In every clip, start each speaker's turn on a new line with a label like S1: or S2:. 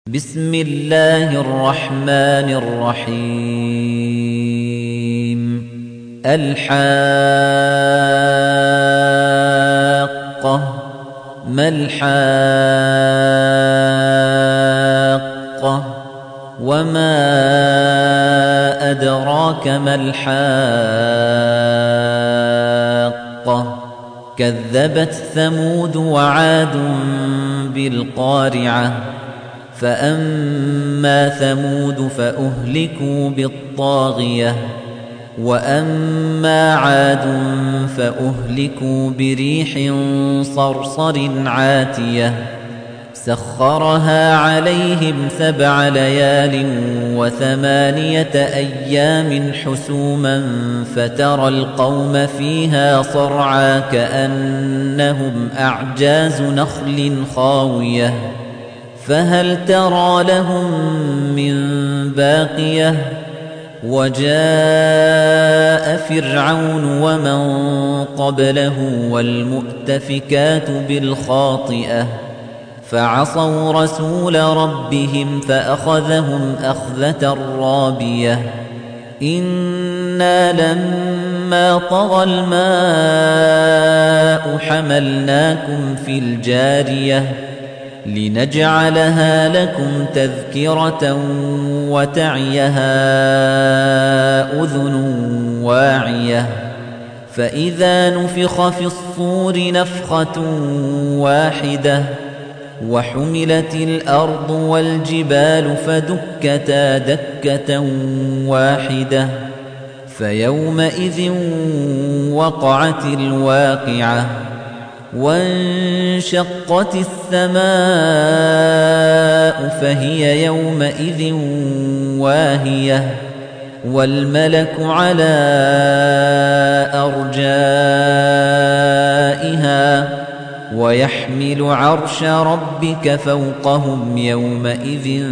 S1: بسم الله الرحمن الرحيم الحاقة ما الحاقة وما أدراك ما الحاقة كذبت ثمود وعاد بالقارعة فأما ثمود فأهلكوا بالطاغية وأما عاد فأهلكوا بريح صرصر عاتية سخرها عليهم 7 ليال و8 أيام حسوما فترى القوم فيها صرعى كأنهم أعجاز نخل خاوية فهل ترى لهم من باقية وجاء فرعون ومن قبله والمؤتفكات بالخاطئة فعصوا رسول ربهم فأخذهم أخذة رابية إنا لما طغى الماء حملناكم في الجارية لنجعلها لكم تذكرة وتعيها أذن واعية فإذا نفخ في الصور نفخة واحدة وحملت الأرض والجبال فدكتا دكة واحدة فيومئذ وقعت الواقعة وانشقت السماء فهي يومئذ واهية والملك على أرجائها ويحمل عرش ربك فوقهم يومئذ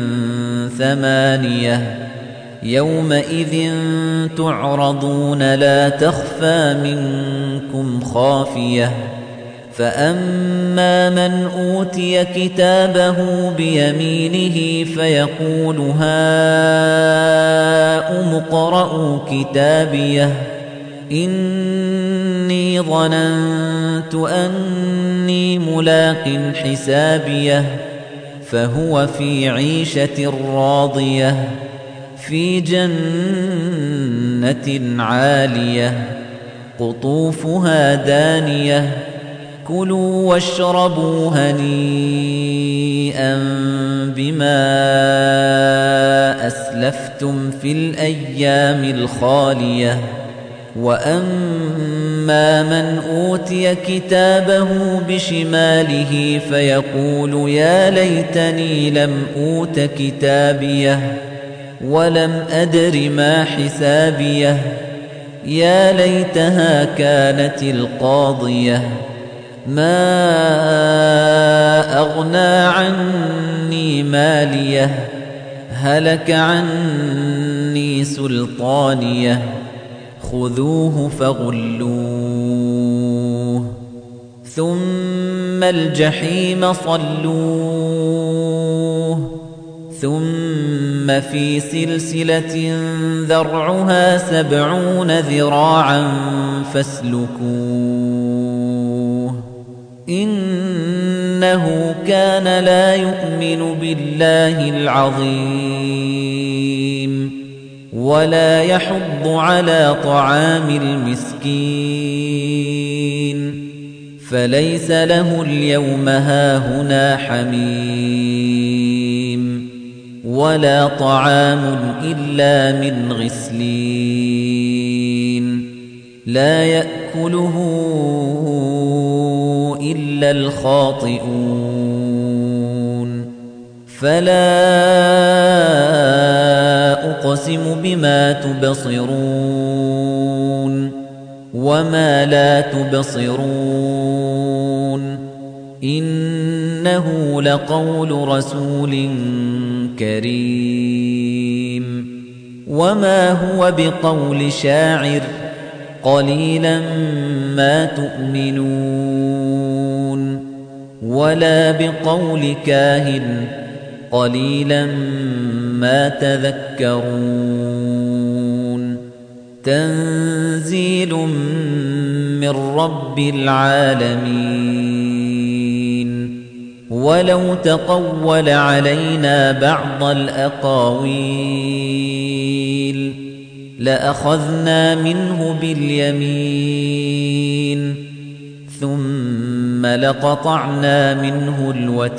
S1: 8 يومئذ تعرضون لا تخفى منكم خافية فأما من أوتي كتابه بيمينه فيقول هاؤم اقرءوا كتابيه إني ظننت أني ملاق حسابيه فهو في عيشة راضية في جنة عالية قطوفها دانية كلوا واشربوا هنيئا بما أسلفتم في الأيام الخالية وأما من أوتي كتابه بشماله فيقول يا ليتني لم أوت كتابيه ولم أدر ما حسابيه يا ليتها كانت القاضية ما أغنى عني ماليه هلك عني سلطانيه خذوه فغلوه ثم الجحيم صلوه ثم في سلسلة ذرعها 70 ذراعا فاسلكوه إنه كان لا يؤمن بالله العظيم ولا يحض على طعام المسكين فليس له اليوم هاهنا حميم ولا طعام إلا من غسلين لا يأكله إلا الخاطئون فلا أقسم بما تبصرون وما لا تبصرون إنه لقول رسول كريم وما هو بقول شاعر قليلا ما تؤمنون ولا بقول كاهن قليلا ما تذكرون تنزيل من رب العالمين ولو تقول علينا بعض الأقاويل لأخذنا منه باليمين ثم لقطعنا منه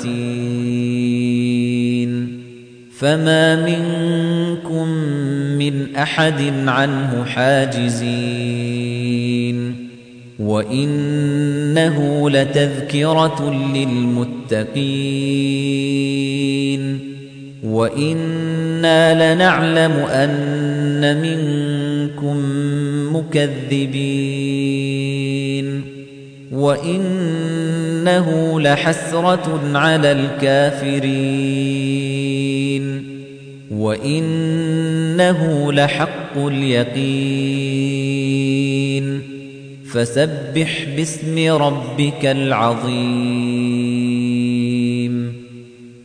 S1: الوتين فما منكم من أحد عنه حاجزين وإنه لتذكرة للمتقين وإنا لنعلم أن منكم مكذبين وإنه لحسرة على الكافرين وإنه لحق اليقين فسبح باسم ربك العظيم